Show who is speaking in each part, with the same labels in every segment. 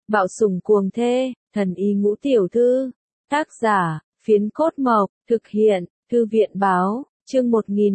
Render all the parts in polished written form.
Speaker 1: Bạo sủng cuồng thê, thần y ngũ tiểu thư. Tác giả, Phiến Cốt Mộc, thực hiện, Thư viện báo, chương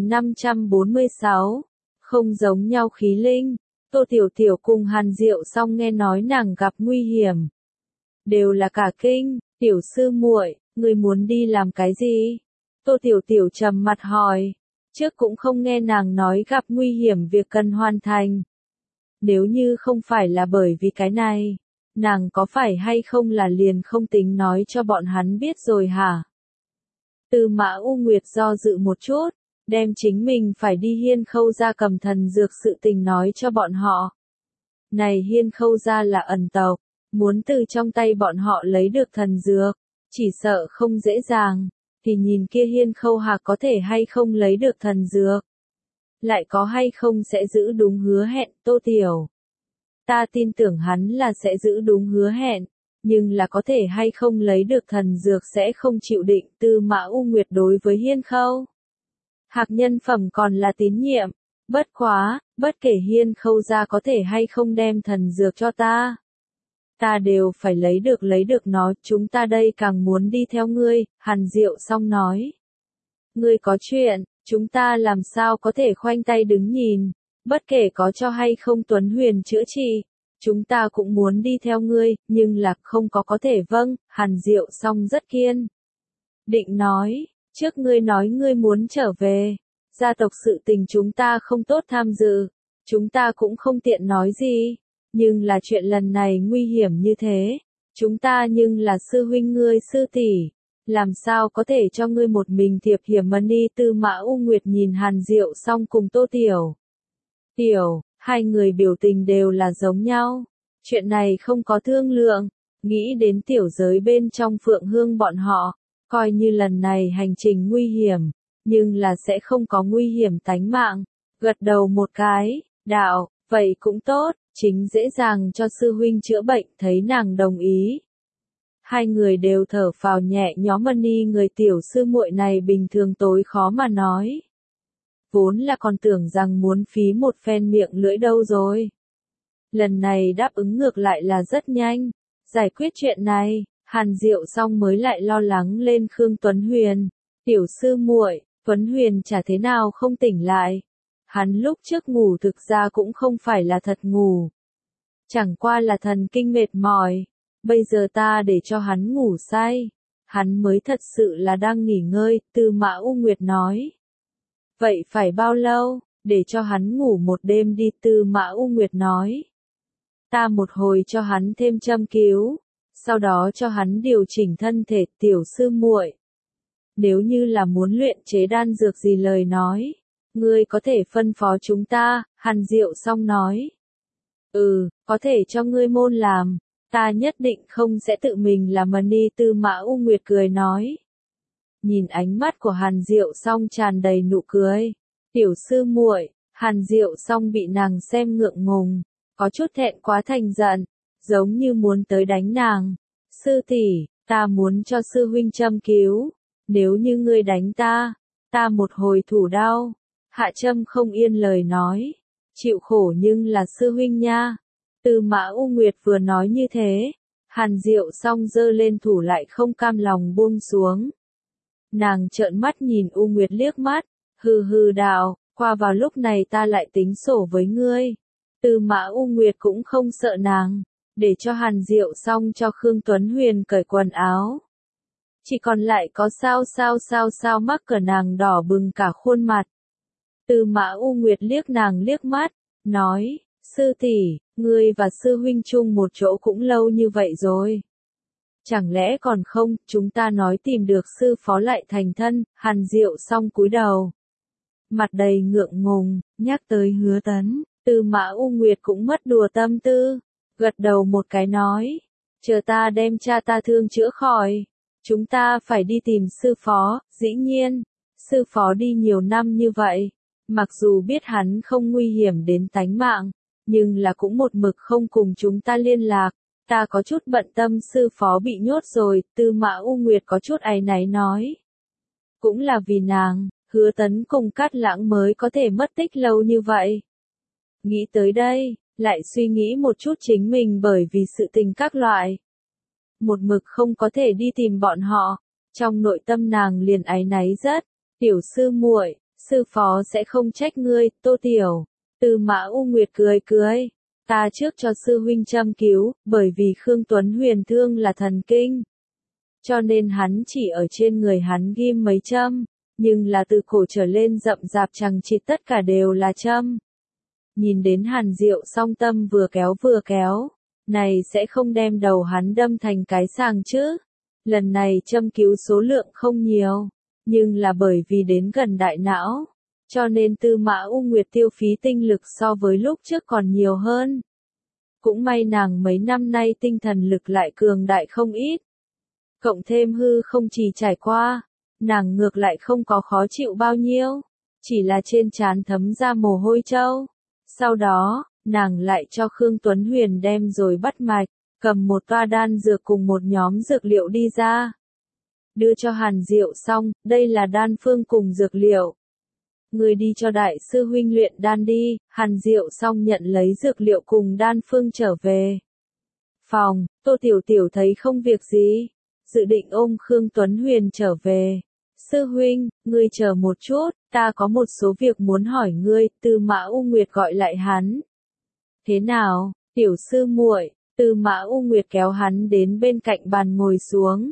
Speaker 1: 1546. Không giống nhau khí linh. Tô Tiểu Tiểu cùng Hàn Diệu Song nghe nói nàng gặp nguy hiểm. Đều là cả kinh, tiểu sư muội, ngươi muốn đi làm cái gì? Tô Tiểu Tiểu trầm mặt hỏi. Trước cũng không nghe nàng nói gặp nguy hiểm việc cần hoàn thành. Nếu như không phải là bởi vì cái này, nàng có phải hay không là liền không tính nói cho bọn hắn biết rồi hả? Tư Mã U Nguyệt do dự một chút, đem chính mình phải đi Hiên Khâu gia cầm thần dược sự tình nói cho bọn họ. Này Hiên Khâu gia là ẩn tộc, muốn từ trong tay bọn họ lấy được thần dược, chỉ sợ không dễ dàng, thì nhìn kia Hiên Khâu Hạc có thể hay không lấy được thần dược. Lại có hay không sẽ giữ đúng hứa hẹn, Tô Tiểu. Ta tin tưởng hắn là sẽ giữ đúng hứa hẹn, nhưng là có thể hay không lấy được thần dược sẽ không chịu định. Tư Mã U Nguyệt đối với Hiên Khâu Hạc nhân phẩm còn là tín nhiệm, bất quá, bất kể Hiên Khâu gia có thể hay không đem thần dược cho ta đều phải lấy được nó, chúng ta đây càng muốn đi theo ngươi. Hàn Diệu Song nói. Ngươi có chuyện, chúng ta làm sao có thể khoanh tay đứng nhìn, bất kể có cho hay không Tuấn Huyền chữa trị, chúng ta cũng muốn đi theo ngươi, nhưng là không có thể. Vâng, Hàn Diệu Song rất kiên định nói, trước ngươi nói ngươi muốn trở về, gia tộc sự tình chúng ta không tốt tham dự, chúng ta cũng không tiện nói gì, nhưng là chuyện lần này nguy hiểm như thế, chúng ta nhưng là sư huynh ngươi sư tỷ, làm sao có thể cho ngươi một mình thiệp hiểm mà đi. Tư Mã U Nguyệt nhìn Hàn Diệu Song cùng Tô Tiểu. Hai người biểu tình đều là giống nhau, chuyện này không có thương lượng, nghĩ đến tiểu giới bên trong Phượng Hương bọn họ, coi như lần này hành trình nguy hiểm, nhưng là sẽ không có nguy hiểm tánh mạng, gật đầu một cái, đạo, vậy cũng tốt, chính dễ dàng cho sư huynh chữa bệnh. Thấy nàng đồng ý, hai người đều thở phào nhẹ nhõm. Đi người tiểu sư muội này bình thường tối khó mà nói, vốn là còn tưởng rằng muốn phí một phen miệng lưỡi đâu rồi. Lần này đáp ứng ngược lại là rất nhanh, giải quyết chuyện này, Hàn Diệu Song mới lại lo lắng lên Khương Tuấn Huyền. Tiểu sư muội, Tuấn Huyền chả thế nào không tỉnh lại. Hắn lúc trước ngủ thực ra cũng không phải là thật ngủ, chẳng qua là thần kinh mệt mỏi, bây giờ ta để cho hắn ngủ say, hắn mới thật sự là đang nghỉ ngơi. Tư Mã U Nguyệt nói. Vậy phải bao lâu, để cho hắn ngủ một đêm đi. Tư Mã U Nguyệt nói. Ta một hồi cho hắn thêm châm cứu, sau đó cho hắn điều chỉnh thân thể. Tiểu sư muội, nếu như là muốn luyện chế đan dược gì lời nói, ngươi có thể phân phó chúng ta. Hàn Diệu Song nói. Có thể cho ngươi môn làm, ta nhất định không sẽ tự mình làm. Đi. Tư Mã U Nguyệt cười nói. Nhìn ánh mắt của Hàn Diệu Song tràn đầy nụ cười. Tiểu sư muội, Hàn Diệu Song bị nàng xem ngượng ngùng, có chút thẹn quá thành giận, giống như muốn tới đánh nàng. Sư tỷ, ta muốn cho sư huynh châm cứu, nếu như ngươi đánh ta một hồi thủ đau. Hạ Trâm không yên lời nói, chịu khổ nhưng là sư huynh nha. Tư Mã U Nguyệt vừa nói như thế, Hàn Diệu Song giơ lên thủ lại không cam lòng buông xuống. Nàng trợn mắt nhìn U Nguyệt liếc mắt, hừ đạo, qua vào lúc này ta lại tính sổ với ngươi. Tư Mã U Nguyệt cũng không sợ nàng, để cho Hàn Diệu Song cho Khương Tuấn Huyền cởi quần áo. Chỉ còn lại có sao mắc cỡ. Nàng đỏ bừng cả khuôn mặt. Tư Mã U Nguyệt liếc nàng liếc mắt, nói, sư tỷ, ngươi và sư huynh chung một chỗ cũng lâu như vậy rồi. Chẳng lẽ còn không, chúng ta nói tìm được sư phó lại thành thân. Hàn Diệu Song cúi đầu, mặt đầy ngượng ngùng, nhắc tới Hứa Tấn, Tư Mã U Nguyệt cũng mất đùa tâm tư, gật đầu một cái nói, chờ ta đem cha ta thương chữa khỏi, chúng ta phải đi tìm sư phó. Dĩ nhiên, sư phó đi nhiều năm như vậy, mặc dù biết hắn không nguy hiểm đến tánh mạng, nhưng là cũng một mực không cùng chúng ta liên lạc. Ta có chút bận tâm sư phó bị nhốt rồi. Tư Mã U Nguyệt có chút áy náy nói. Cũng là vì nàng, Hứa Tấn cùng Cát Lãng mới có thể mất tích lâu như vậy. Nghĩ tới đây, lại suy nghĩ một chút chính mình bởi vì sự tình các loại. Một mực không có thể đi tìm bọn họ, trong nội tâm nàng liền áy náy rất. Tiểu sư muội, sư phó sẽ không trách ngươi, Tô Tiểu. Tư Mã U Nguyệt cười cười. Ta trước cho sư huynh châm cứu, bởi vì Khương Tuấn Huyền thương là thần kinh. Cho nên hắn chỉ ở trên người hắn ghim mấy châm, nhưng là từ cổ trở lên rậm rạp chằng chịt tất cả đều là châm. Nhìn đến Hàn Diệu song tâm vừa kéo, này sẽ không đem đầu hắn đâm thành cái sàng chứ. Lần này châm cứu số lượng không nhiều, nhưng là bởi vì đến gần đại não, cho nên Tư Mã U Nguyệt tiêu phí tinh lực so với lúc trước còn nhiều hơn. Cũng may nàng mấy năm nay tinh thần lực lại cường đại không ít. Cộng thêm hư không chỉ trải qua, nàng ngược lại không có khó chịu bao nhiêu, chỉ là trên trán thấm ra mồ hôi trâu. Sau đó, nàng lại cho Khương Tuấn Huyền đem rồi bắt mạch, cầm một toa đan dược cùng một nhóm dược liệu đi ra. Đưa cho Hàn Diệu xong, đây là đan phương cùng dược liệu. Người đi cho đại sư huynh luyện đan đi. Hàn Diệu xong nhận lấy dược liệu cùng đan phương trở về phòng. Tô Tiểu Tiểu thấy không việc gì, dự định ôm Khương Tuấn Huyền trở về. Sư huynh, ngươi chờ một chút, ta có một số việc muốn hỏi ngươi. Tư Mã U Nguyệt gọi lại hắn. Thế nào, tiểu sư muội? Tư Mã U Nguyệt kéo hắn đến bên cạnh bàn ngồi xuống.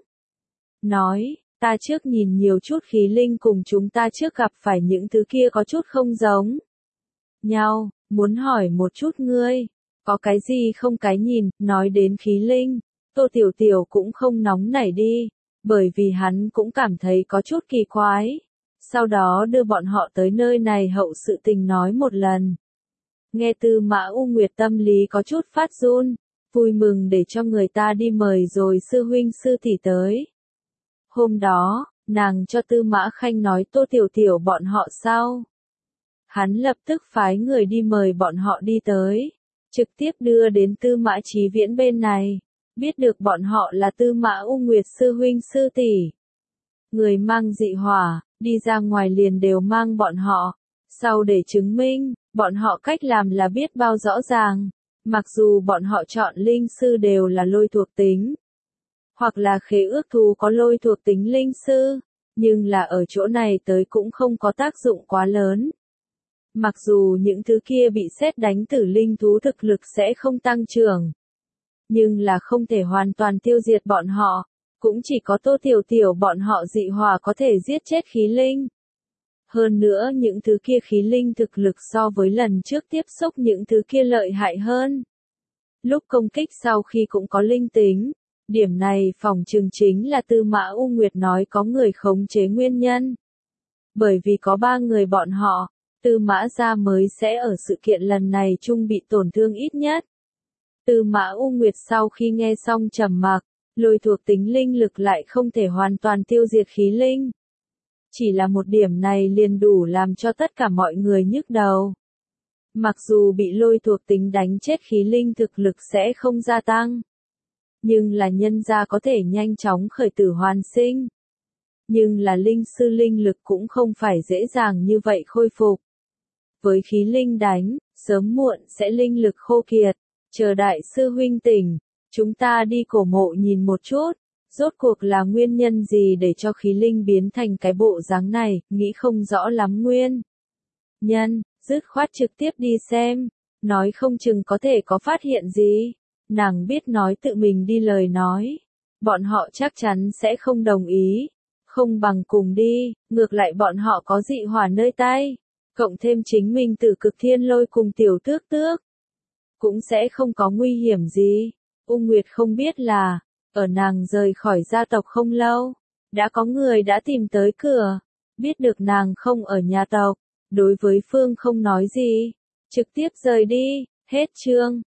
Speaker 1: Nói, ta trước nhìn nhiều chút khí linh cùng chúng ta trước gặp phải những thứ kia có chút không giống nhau, muốn hỏi một chút ngươi, có cái gì không cái nhìn. Nói đến khí linh, Tô Tiểu Tiểu cũng không nóng nảy đi, bởi vì hắn cũng cảm thấy có chút kỳ quái. Sau đó đưa bọn họ tới nơi này hậu sự tình nói một lần. Nghe Tư Mã U Nguyệt tâm lý có chút phát run, vui mừng để cho người ta đi mời rồi sư huynh sư tỷ tới. Hôm đó, nàng cho Tư Mã Khanh nói Tô Tiểu Tiểu bọn họ sau. Hắn lập tức phái người đi mời bọn họ đi tới, trực tiếp đưa đến Tư Mã Chí Viễn bên này, biết được bọn họ là Tư Mã U Nguyệt sư huynh sư tỷ. Người mang dị hỏa, đi ra ngoài liền đều mang bọn họ, sau để chứng minh, bọn họ cách làm là biết bao rõ ràng, mặc dù bọn họ chọn linh sư đều là lôi thuộc tính, hoặc là khế ước thú có lôi thuộc tính linh sư, nhưng là ở chỗ này tới cũng không có tác dụng quá lớn. Mặc dù những thứ kia bị sét đánh tử linh thú thực lực sẽ không tăng trưởng, nhưng là không thể hoàn toàn tiêu diệt bọn họ, cũng chỉ có Tô Tiểu Tiểu bọn họ dị hỏa có thể giết chết khí linh. Hơn nữa những thứ kia khí linh thực lực so với lần trước tiếp xúc những thứ kia lợi hại hơn. Lúc công kích sau khi cũng có linh tính, điểm này phỏng chừng chính là Tư Mã U Nguyệt nói có người khống chế nguyên nhân. Bởi vì có 3 người bọn họ, Tư Mã gia mới sẽ ở sự kiện lần này chung bị tổn thương ít nhất. Tư Mã U Nguyệt sau khi nghe xong trầm mặc, lôi thuộc tính linh lực lại không thể hoàn toàn tiêu diệt khí linh. Chỉ là một điểm này liền đủ làm cho tất cả mọi người nhức đầu. Mặc dù bị lôi thuộc tính đánh chết khí linh thực lực sẽ không gia tăng, nhưng là nhân gia có thể nhanh chóng khởi tử hoàn sinh. Nhưng là linh sư linh lực cũng không phải dễ dàng như vậy khôi phục. Với khí linh đánh, sớm muộn sẽ linh lực khô kiệt. Chờ đại sư huynh tỉnh, chúng ta đi cổ mộ nhìn một chút. Rốt cuộc là nguyên nhân gì để cho khí linh biến thành cái bộ dáng này, nghĩ không rõ lắm nguyên nhân, dứt khoát trực tiếp đi xem, nói không chừng có thể có phát hiện gì. Nàng biết nói tự mình đi lời nói, bọn họ chắc chắn sẽ không đồng ý, không bằng cùng đi, ngược lại bọn họ có dị hỏa nơi tay, cộng thêm chính mình Tử Cực Thiên Lôi cùng Tiểu Tước Tước, cũng sẽ không có nguy hiểm gì. U Nguyệt không biết là, ở nàng rời khỏi gia tộc không lâu, đã có người đã tìm tới cửa, biết được nàng không ở nhà tộc, đối với Phương không nói gì, trực tiếp rời đi. Hết chương.